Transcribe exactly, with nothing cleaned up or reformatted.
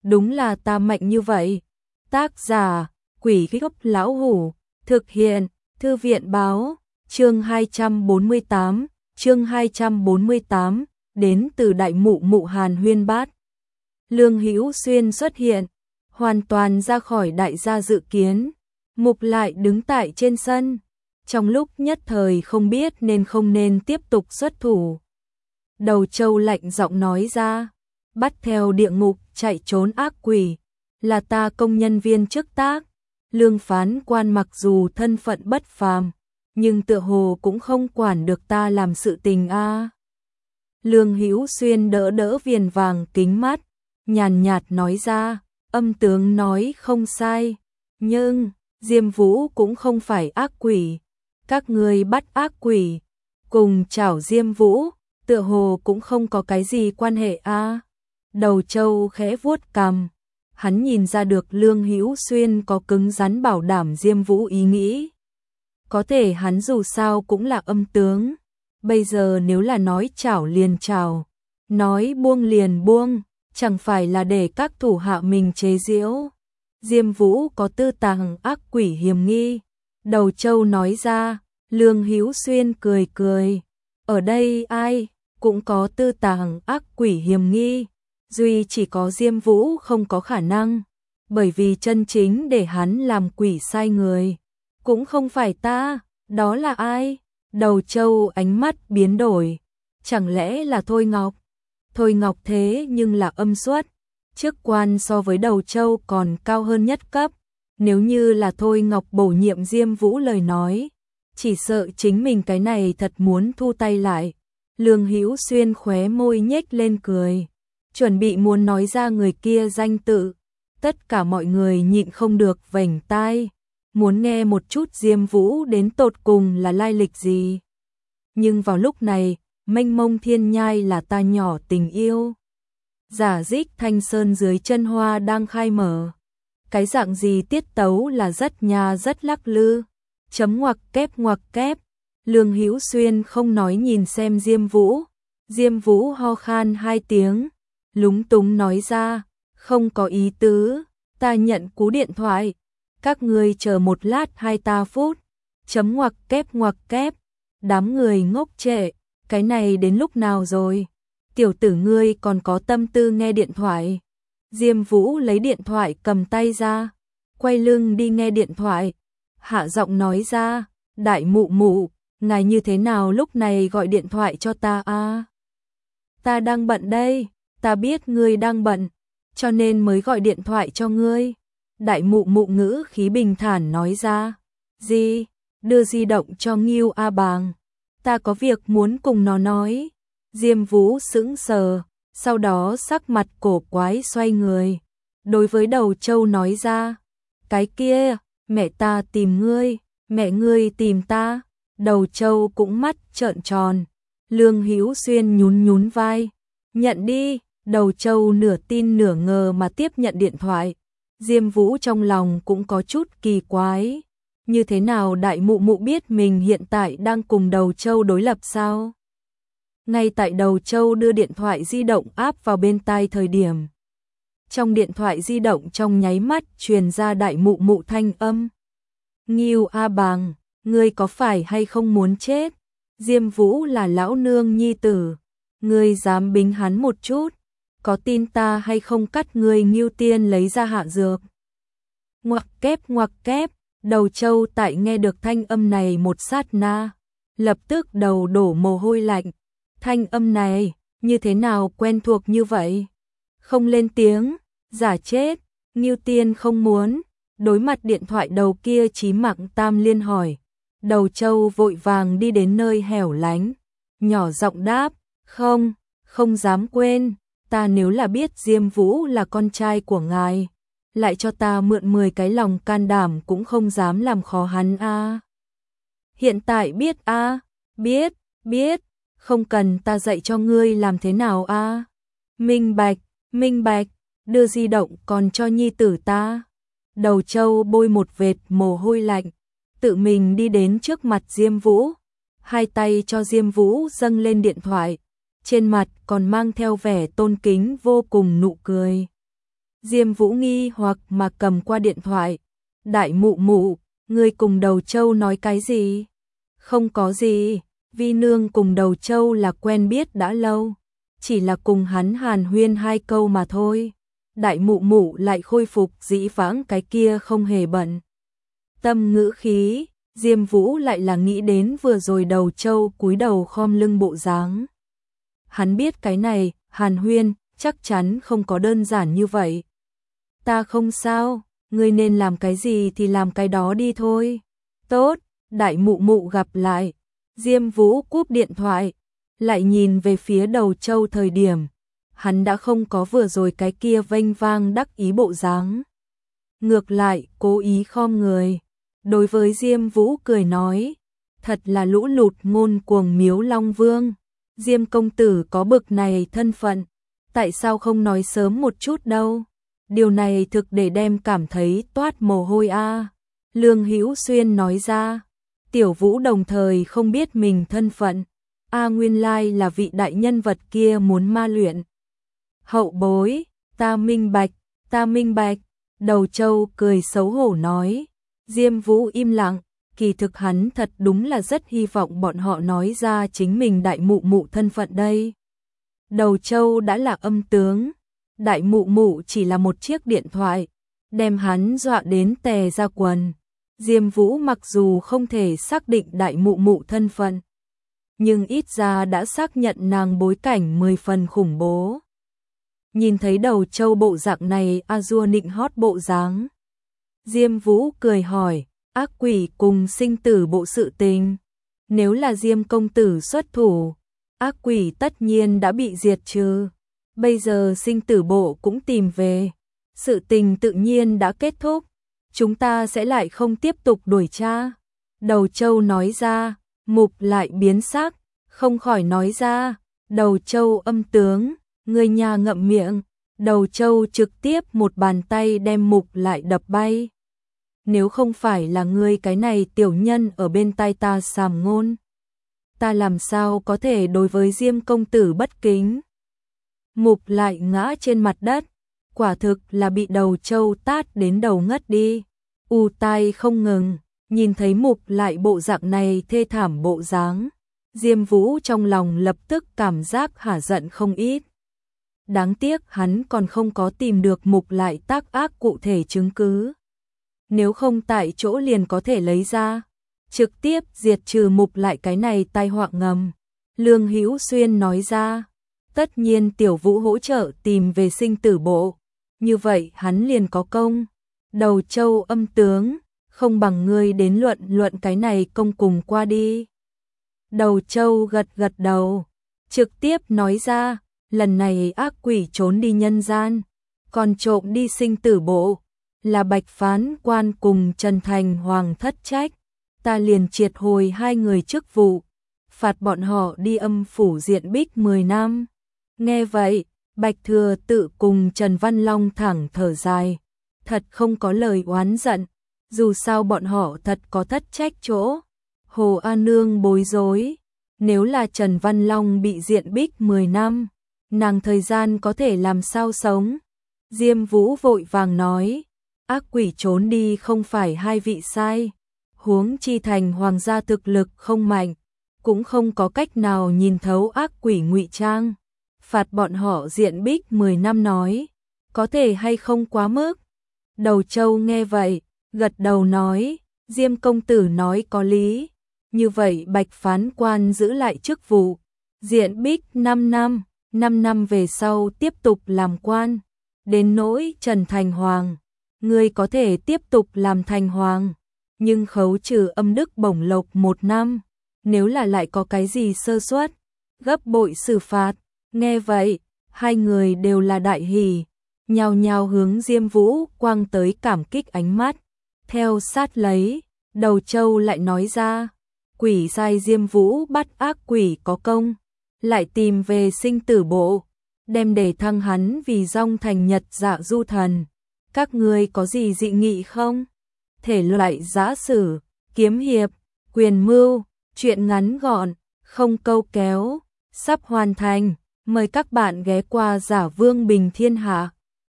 đúng là ta mạnh như vậy. Tác giả, Quỷ Gốc Lão Hủ, thực hiện, Thư viện báo, chương hai trăm bốn mươi tám, chương hai trăm bốn mươi tám, đến từ đại mụ mụ Hàn Huyên Bát. Lương Hữu Xuyên xuất hiện, hoàn toàn ra khỏi đại gia dự kiến, Mục lại đứng tại trên sân, trong lúc nhất thời không biết nên không nên tiếp tục xuất thủ. Đầu Châu lạnh giọng nói ra, bắt theo địa ngục chạy trốn ác quỷ, là ta công nhân viên chức tác. Lương phán quan mặc dù thân phận bất phàm, nhưng tựa hồ cũng không quản được ta làm sự tình a. À. Lương Hữu Xuyên đỡ đỡ viền vàng kính mắt, nhàn nhạt nói ra, âm tướng nói không sai, nhưng Diêm Vũ cũng không phải ác quỷ, các ngươi bắt ác quỷ cùng chảo Diêm Vũ, tựa hồ cũng không có cái gì quan hệ a. À. Đầu Châu khẽ vuốt cằm, hắn nhìn ra được Lương Hữu Xuyên có cứng rắn bảo đảm Diêm Vũ ý nghĩ. Có thể hắn dù sao cũng là âm tướng, bây giờ nếu là nói chảo liền chảo, nói buông liền buông, chẳng phải là để các thủ hạ mình chế giễu. Diêm Vũ có tư tàng ác quỷ hiểm nghi. Đầu Châu nói ra, Lương Hữu Xuyên cười cười, ở đây ai cũng có tư tàng ác quỷ hiểm nghi, duy chỉ có Diêm Vũ không có khả năng, bởi vì chân chính để hắn làm quỷ sai người cũng không phải ta, đó là ai? Đầu Châu ánh mắt biến đổi, chẳng lẽ là Thôi Ngọc? Thôi Ngọc thế nhưng là âm xuất, chức quan so với Đầu Châu còn cao hơn nhất cấp, nếu như là Thôi Ngọc bổ nhiệm Diêm Vũ lời nói, chỉ sợ chính mình cái này thật muốn thu tay lại. Lương Hữu Xuyên khóe môi nhếch lên cười, chuẩn bị muốn nói ra người kia danh tự, tất cả mọi người nhịn không được vểnh tai, muốn nghe một chút Diêm Vũ đến tột cùng là lai lịch gì. Nhưng vào lúc này, mênh mông thiên nhai là ta nhỏ tình yêu. Giả dích Thanh Sơn dưới chân hoa đang khai mở. Cái dạng gì tiết tấu là rất nhà rất lắc lư. Chấm ngoặc kép ngoặc kép. Lương Hữu Xuyên không nói nhìn xem Diêm Vũ. Diêm Vũ ho khan hai tiếng, lúng túng nói ra, không có ý tứ, ta nhận cú điện thoại. Các ngươi chờ một lát hai ta phút. Chấm ngoặc kép ngoặc kép. Đám người ngốc trệ, cái này đến lúc nào rồi? Tiểu tử ngươi còn có tâm tư nghe điện thoại. Diêm Vũ lấy điện thoại cầm tay ra, quay lưng đi nghe điện thoại. Hạ giọng nói ra, đại mụ mụ, ngài như thế nào lúc này gọi điện thoại cho ta a? À? Ta đang bận đây, ta biết ngươi đang bận, cho nên mới gọi điện thoại cho ngươi. Đại mụ mụ ngữ khí bình thản nói ra, gì? Đưa di động cho Ngưu A Bàng, ta có việc muốn cùng nó nói. Diêm Vũ sững sờ, sau đó sắc mặt cổ quái xoay người, đối với Đầu Châu nói ra, cái kia, mẹ ta tìm ngươi, mẹ ngươi tìm ta. Đầu Châu cũng mắt trợn tròn. Lương Hữu Xuyên nhún nhún vai, nhận đi. Đầu Châu nửa tin nửa ngờ mà tiếp nhận điện thoại. Diêm Vũ trong lòng cũng có chút kỳ quái, như thế nào đại mụ mụ biết mình hiện tại đang cùng Đầu Châu đối lập sao? Ngay tại Đầu Châu đưa điện thoại di động áp vào bên tai thời điểm, trong điện thoại di động trong nháy mắt truyền ra đại mụ mụ thanh âm. Ngưu A Bàng, ngươi có phải hay không muốn chết? Diêm Vũ là lão nương nhi tử, ngươi dám bính hắn một chút, có tin ta hay không cắt ngươi Ngưu Tiên lấy ra hạ dược? Ngoặc kép ngoặc kép. Đầu Châu tại nghe được thanh âm này một sát na, lập tức đầu đổ mồ hôi lạnh. Thanh âm này, như thế nào quen thuộc như vậy? Không lên tiếng, giả chết. Ngưu Tiên không muốn. Đối mặt điện thoại đầu kia Chí Mạng Tam Liên hỏi. Đầu Châu vội vàng đi đến nơi hẻo lánh, nhỏ giọng đáp, không, không dám quên. Ta nếu là biết Diêm Vũ là con trai của ngài, lại cho ta mượn mười cái lòng can đảm cũng không dám làm khó hắn a. À. Hiện tại biết a, à? Biết, biết, không cần ta dạy cho ngươi làm thế nào a. À? Minh bạch, minh bạch, đưa di động còn cho nhi tử ta. Đầu Châu bôi một vệt mồ hôi lạnh, tự mình đi đến trước mặt Diêm Vũ, hai tay cho Diêm Vũ dâng lên điện thoại, trên mặt còn mang theo vẻ tôn kính vô cùng nụ cười. Diêm Vũ nghi hoặc mà cầm qua điện thoại. Đại mụ mụ, ngươi cùng Đầu Châu nói cái gì? Không có gì, Vi nương cùng Đầu Châu là quen biết đã lâu, chỉ là cùng hắn hàn huyên hai câu mà thôi. Đại mụ mụ lại khôi phục dĩ vãng cái kia không hề bận tâm ngữ khí. Diêm Vũ lại là nghĩ đến vừa rồi Đầu Châu cúi đầu khom lưng bộ dáng. Hắn biết cái này, hàn huyên, chắc chắn không có đơn giản như vậy. Ta không sao, ngươi nên làm cái gì thì làm cái đó đi thôi. Tốt, đại mụ mụ gặp lại. Diêm Vũ cúp điện thoại, lại nhìn về phía Đầu Châu thời điểm. Hắn đã không có vừa rồi cái kia vênh vang đắc ý bộ dáng. Ngược lại, cố ý khom người. Đối với Diêm Vũ cười nói, thật là lũ lụt ngôn cuồng Miếu Long Vương. Diêm công tử có bực này thân phận, tại sao không nói sớm một chút đâu? Điều này thực để đem cảm thấy toát mồ hôi a. Lương Hữu Xuyên nói ra. Tiểu Vũ đồng thời không biết mình thân phận. A nguyên lai là vị đại nhân vật kia muốn ma luyện. Hậu bối, ta minh bạch, ta minh bạch. Đầu Châu cười xấu hổ nói. Diêm Vũ im lặng, kỳ thực hắn thật đúng là rất hy vọng bọn họ nói ra chính mình đại mụ mụ thân phận đây. Đầu Châu đã là âm tướng, đại mụ mụ chỉ là một chiếc điện thoại, đem hắn dọa đến tè ra quần. Diêm Vũ mặc dù không thể xác định đại mụ mụ thân phận, nhưng ít ra đã xác nhận nàng bối cảnh mười phần khủng bố. Nhìn thấy Đầu Châu bộ dạng này a dua nịnh hót bộ dáng. Diêm Vũ cười hỏi, ác quỷ cùng sinh tử bộ sự tình. Nếu là Diêm công tử xuất thủ, ác quỷ tất nhiên đã bị diệt trừ. Bây giờ sinh tử bộ cũng tìm về. Sự tình tự nhiên đã kết thúc. Chúng ta sẽ lại không tiếp tục đuổi tra. Đầu Châu nói ra, Mục lại biến sắc, không khỏi nói ra. Đầu Châu âm tướng, người nhà ngậm miệng. Đầu Châu trực tiếp một bàn tay đem Mục lại đập bay. Nếu không phải là ngươi cái này tiểu nhân ở bên tai ta sàm ngôn, ta làm sao có thể đối với Diêm công tử bất kính. Mục lại ngã trên mặt đất, quả thực là bị Đầu Châu tát đến đầu ngất đi. U tai không ngừng, nhìn thấy Mục lại bộ dạng này thê thảm bộ dáng. Diêm Vũ trong lòng lập tức cảm giác hả giận không ít. Đáng tiếc hắn còn không có tìm được Mục lại tác ác cụ thể chứng cứ. Nếu không tại chỗ liền có thể lấy ra, trực tiếp diệt trừ Mục lại cái này tai họa ngầm. Lương Hữu Xuyên nói ra, tất nhiên Tiểu Vũ hỗ trợ tìm về sinh tử bộ, như vậy hắn liền có công. Đầu Châu âm tướng, không bằng ngươi đến luận luận cái này công cùng qua đi. Đầu Châu gật gật đầu, trực tiếp nói ra, lần này ác quỷ trốn đi nhân gian, còn trộm đi sinh tử bộ. Là Bạch Phán Quan cùng Trần Thành Hoàng thất trách, ta liền triệt hồi hai người chức vụ, phạt bọn họ đi âm phủ diện bích mười năm. Nghe vậy, Bạch Thừa Tự cùng Trần Văn Long thẳng thở dài, thật không có lời oán giận, dù sao bọn họ thật có thất trách chỗ. Hồ A Nương bối rối, nếu là Trần Văn Long bị diện bích mười năm, nàng thời gian có thể làm sao sống. Diêm Vũ vội vàng nói, ác quỷ trốn đi không phải hai vị sai, huống chi thành hoàng gia thực lực không mạnh, cũng không có cách nào nhìn thấu ác quỷ ngụy trang, phạt bọn họ diện bích mười năm nói, có thể hay không quá mức. Đầu Châu nghe vậy, gật đầu nói, Diêm công tử nói có lý, như vậy Bạch Phán Quan giữ lại chức vụ, diện bích năm năm, năm năm về sau tiếp tục làm quan, đến nỗi Trần Thành Hoàng. Ngươi có thể tiếp tục làm thành hoàng, nhưng khấu trừ âm đức bổng lộc một năm, nếu là lại có cái gì sơ suất, gấp bội xử phạt. Nghe vậy, hai người đều là đại hỉ, nhao nhao hướng Diêm Vũ quang tới cảm kích ánh mắt. Theo sát lấy, Đầu Châu lại nói ra, quỷ sai Diêm Vũ bắt ác quỷ có công, lại tìm về sinh tử bộ, đem để thăng hắn vì dòng thành nhật dạ du thần. Các ngươi có gì dị nghị không? Thể loại giã sử, kiếm hiệp, quyền mưu, truyện ngắn gọn, không câu kéo, sắp hoàn thành. Mời các bạn ghé qua Giả Vương Bình Thiên Hạ.